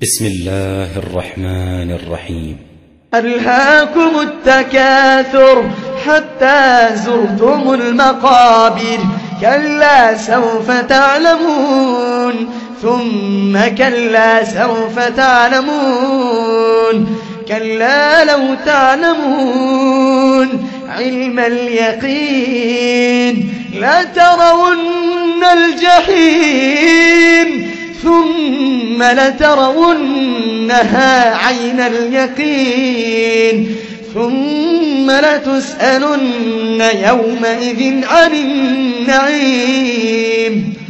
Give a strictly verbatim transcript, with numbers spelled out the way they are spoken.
بسم الله الرحمن الرحيم. ألهاكم التكاثر حتى زرتم المقابر، كلا سوف تعلمون ثم كلا سوف تعلمون، كلا لو تعلمون علم اليقين لترون الجحيم ثم لترونها عين اليقين ثم لتسألن يومئذ عن النعيم.